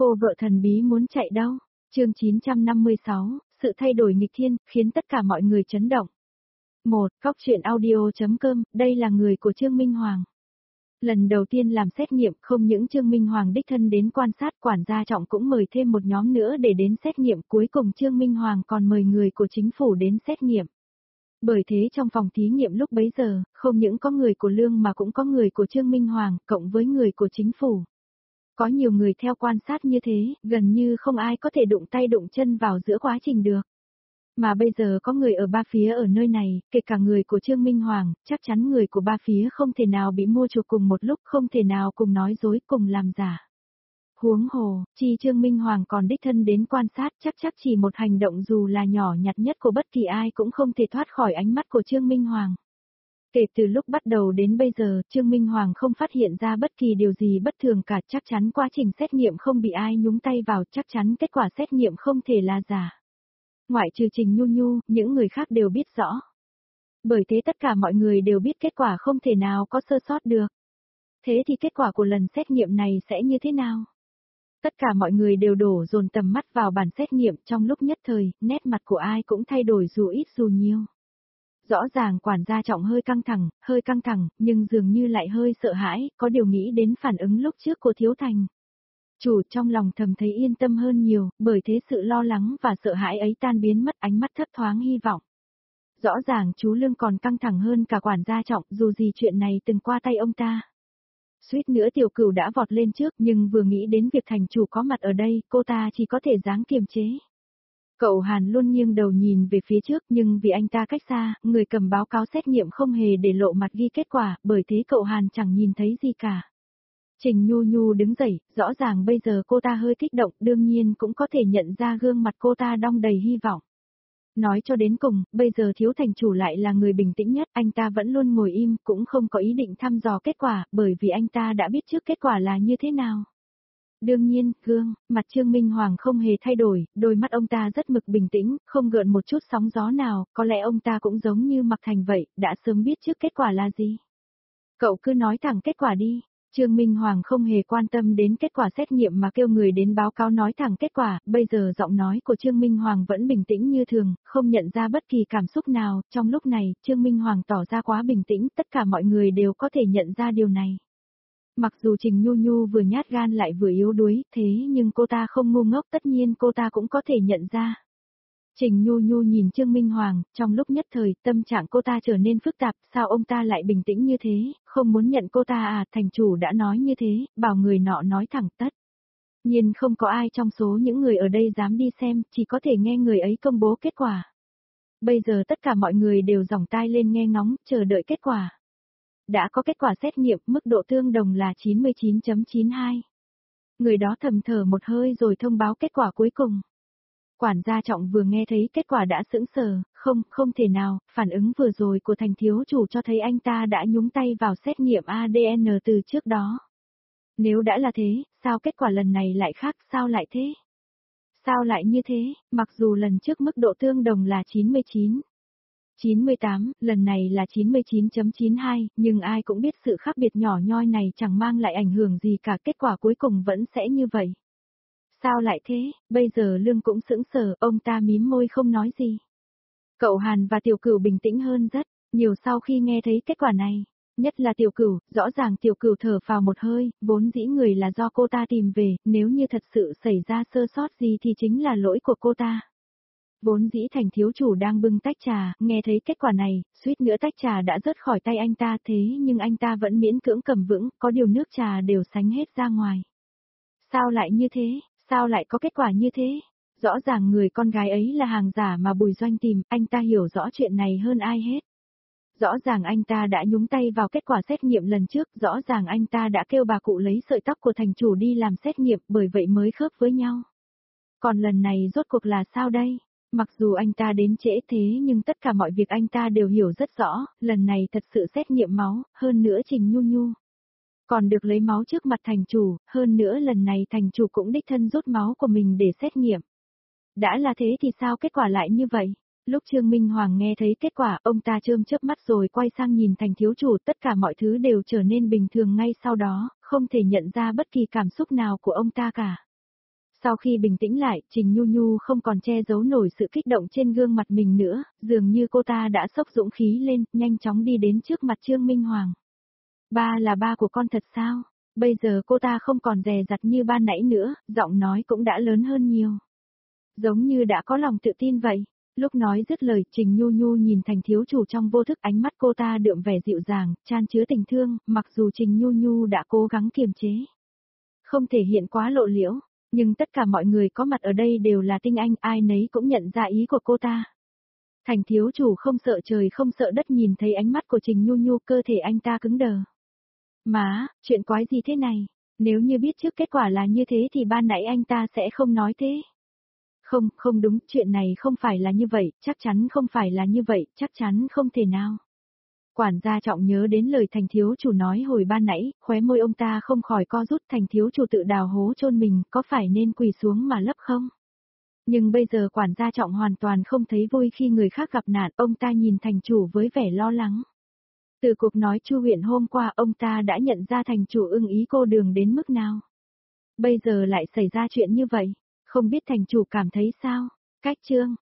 Cô vợ thần bí muốn chạy đâu? Chương 956, sự thay đổi nghịch thiên, khiến tất cả mọi người chấn động. 1. Cóc truyện audio.com, đây là người của Trương Minh Hoàng. Lần đầu tiên làm xét nghiệm, không những Trương Minh Hoàng đích thân đến quan sát, quản gia Trọng cũng mời thêm một nhóm nữa để đến xét nghiệm, cuối cùng Trương Minh Hoàng còn mời người của chính phủ đến xét nghiệm. Bởi thế trong phòng thí nghiệm lúc bấy giờ, không những có người của Lương mà cũng có người của Trương Minh Hoàng, cộng với người của chính phủ. Có nhiều người theo quan sát như thế, gần như không ai có thể đụng tay đụng chân vào giữa quá trình được. Mà bây giờ có người ở ba phía ở nơi này, kể cả người của Trương Minh Hoàng, chắc chắn người của ba phía không thể nào bị mua chuộc cùng một lúc, không thể nào cùng nói dối, cùng làm giả. Huống hồ, chi Trương Minh Hoàng còn đích thân đến quan sát, chắc chỉ một hành động dù là nhỏ nhặt nhất của bất kỳ ai cũng không thể thoát khỏi ánh mắt của Trương Minh Hoàng. Kể từ lúc bắt đầu đến bây giờ, Trương Minh Hoàng không phát hiện ra bất kỳ điều gì bất thường cả, chắc chắn quá trình xét nghiệm không bị ai nhúng tay vào, chắc chắn kết quả xét nghiệm không thể là giả. Ngoại trừ Trình Nhu Nhu, những người khác đều biết rõ. Bởi thế tất cả mọi người đều biết kết quả không thể nào có sơ sót được. Thế thì kết quả của lần xét nghiệm này sẽ như thế nào? Tất cả mọi người đều đổ dồn tầm mắt vào bản xét nghiệm, trong lúc nhất thời, nét mặt của ai cũng thay đổi dù ít dù nhiều. Rõ ràng quản gia Trọng hơi căng thẳng, nhưng dường như lại hơi sợ hãi, có điều nghĩ đến phản ứng lúc trước của Thiếu Thành. Chủ trong lòng thầm thấy yên tâm hơn nhiều, bởi thế sự lo lắng và sợ hãi ấy tan biến mất, ánh mắt thấp thoáng hy vọng. Rõ ràng chú Lương còn căng thẳng hơn cả quản gia Trọng, dù gì chuyện này từng qua tay ông ta. Suýt nữa Tiểu Cửu đã vọt lên trước, nhưng vừa nghĩ đến việc thành chủ có mặt ở đây, cô ta chỉ có thể dáng kiềm chế. Cậu Hàn luôn nghiêng đầu nhìn về phía trước, nhưng vì anh ta cách xa, người cầm báo cáo xét nghiệm không hề để lộ mặt ghi kết quả, bởi thế cậu Hàn chẳng nhìn thấy gì cả. Trình Nhu Nhu đứng dậy, rõ ràng bây giờ cô ta hơi kích động, đương nhiên cũng có thể nhận ra gương mặt cô ta đong đầy hy vọng. Nói cho đến cùng, bây giờ Thiếu Thành chủ lại là người bình tĩnh nhất, anh ta vẫn luôn ngồi im, cũng không có ý định thăm dò kết quả, bởi vì anh ta đã biết trước kết quả là như thế nào. Đương nhiên, mặt Trương Minh Hoàng không hề thay đổi, đôi mắt ông ta rất mực bình tĩnh, không gợn một chút sóng gió nào, có lẽ ông ta cũng giống như Mạc Thành vậy, đã sớm biết trước kết quả là gì. Cậu cứ nói thẳng kết quả đi. Trương Minh Hoàng không hề quan tâm đến kết quả xét nghiệm mà kêu người đến báo cáo nói thẳng kết quả, bây giờ giọng nói của Trương Minh Hoàng vẫn bình tĩnh như thường, không nhận ra bất kỳ cảm xúc nào, trong lúc này, Trương Minh Hoàng tỏ ra quá bình tĩnh, tất cả mọi người đều có thể nhận ra điều này. Mặc dù Trình Nhu Nhu vừa nhát gan lại vừa yếu đuối, thế nhưng cô ta không ngu ngốc, tất nhiên cô ta cũng có thể nhận ra. Trình Nhu Nhu nhìn Trương Minh Hoàng, trong lúc nhất thời, tâm trạng cô ta trở nên phức tạp, sao ông ta lại bình tĩnh như thế, không muốn nhận cô ta à, thành chủ đã nói như thế, bảo người nọ nói thẳng tất. Nhưng không có ai trong số những người ở đây dám đi xem, chỉ có thể nghe người ấy công bố kết quả. Bây giờ tất cả mọi người đều giỏng tai lên nghe ngóng, chờ đợi kết quả. Đã có kết quả xét nghiệm, mức độ tương đồng là 99.92. Người đó thầm thở một hơi rồi thông báo kết quả cuối cùng. Quản gia Trọng vừa nghe thấy kết quả đã sững sờ, không thể nào, phản ứng vừa rồi của Thành thiếu chủ cho thấy anh ta đã nhúng tay vào xét nghiệm ADN từ trước đó. Nếu đã là thế, sao kết quả lần này lại khác, sao lại thế? Sao lại như thế, mặc dù lần trước mức độ tương đồng là 98, lần này là 99.92, nhưng ai cũng biết sự khác biệt nhỏ nhoi này chẳng mang lại ảnh hưởng gì cả, kết quả cuối cùng vẫn sẽ như vậy. Sao lại thế, bây giờ Lương cũng sững sờ, ông ta mím môi không nói gì. Cậu Hàn và Tiểu Cửu bình tĩnh hơn rất nhiều sau khi nghe thấy kết quả này. Nhất là Tiểu Cửu, rõ ràng Tiểu Cửu thở phào một hơi, vốn dĩ người là do cô ta tìm về, nếu như thật sự xảy ra sơ sót gì thì chính là lỗi của cô ta. Vốn dĩ Thành thiếu chủ đang bưng tách trà, nghe thấy kết quả này, suýt nữa tách trà đã rớt khỏi tay anh ta, thế nhưng anh ta vẫn miễn cưỡng cầm vững, có điều nước trà đều sánh hết ra ngoài. Sao lại như thế? Sao lại có kết quả như thế? Rõ ràng người con gái ấy là hàng giả mà Bùi Doanh tìm, anh ta hiểu rõ chuyện này hơn ai hết. Rõ ràng anh ta đã nhúng tay vào kết quả xét nghiệm lần trước, rõ ràng anh ta đã kêu bà cụ lấy sợi tóc của thành chủ đi làm xét nghiệm, bởi vậy mới khớp với nhau. Còn lần này rốt cuộc là sao đây? Mặc dù anh ta đến trễ thế nhưng tất cả mọi việc anh ta đều hiểu rất rõ, lần này thật sự xét nghiệm máu, hơn nữa Trình Nhu Nhu còn được lấy máu trước mặt thành chủ, hơn nữa lần này thành chủ cũng đích thân rút máu của mình để xét nghiệm. Đã là thế thì sao kết quả lại như vậy? Lúc Trương Minh Hoàng nghe thấy kết quả, ông ta chớp chớp mắt rồi quay sang nhìn Thành thiếu chủ, tất cả mọi thứ đều trở nên bình thường ngay sau đó, không thể nhận ra bất kỳ cảm xúc nào của ông ta cả. Sau khi bình tĩnh lại, Trình Nhu Nhu không còn che giấu nổi sự kích động trên gương mặt mình nữa, dường như cô ta đã xốc dũng khí lên, nhanh chóng đi đến trước mặt Trương Minh Hoàng. Ba là ba của con thật sao? Bây giờ cô ta không còn dè dặt như ban nãy nữa, giọng nói cũng đã lớn hơn nhiều. Giống như đã có lòng tự tin vậy. Lúc nói dứt lời, Trình Nhu Nhu nhìn Thành thiếu chủ trong vô thức, ánh mắt cô ta đượm vẻ dịu dàng, chan chứa tình thương, mặc dù Trình Nhu Nhu đã cố gắng kiềm chế. Không thể hiện quá lộ liễu, nhưng tất cả mọi người có mặt ở đây đều là tinh anh, ai nấy cũng nhận ra ý của cô ta. Thành thiếu chủ không sợ trời không sợ đất, nhìn thấy ánh mắt của Trình Nhu Nhu, cơ thể anh ta cứng đờ. Má, chuyện quái gì thế này? Nếu như biết trước kết quả là như thế thì ban nãy anh ta sẽ không nói thế. Không, không đúng, chuyện này không phải là như vậy, chắc chắn không phải là như vậy, chắc chắn không thể nào. Quản gia Trọng nhớ đến lời Thành thiếu chủ nói hồi ban nãy, khóe môi ông ta không khỏi co rút. Thành thiếu chủ tự đào hố chôn mình, có phải nên quỳ xuống mà lấp không? Nhưng bây giờ quản gia Trọng hoàn toàn không thấy vui khi người khác gặp nạn, ông ta nhìn thành chủ với vẻ lo lắng. Từ cuộc nói Chu huyện hôm qua, ông ta đã nhận ra thành chủ ưng ý cô Đường đến mức nào. Bây giờ lại xảy ra chuyện như vậy, không biết thành chủ cảm thấy sao? Cách Trương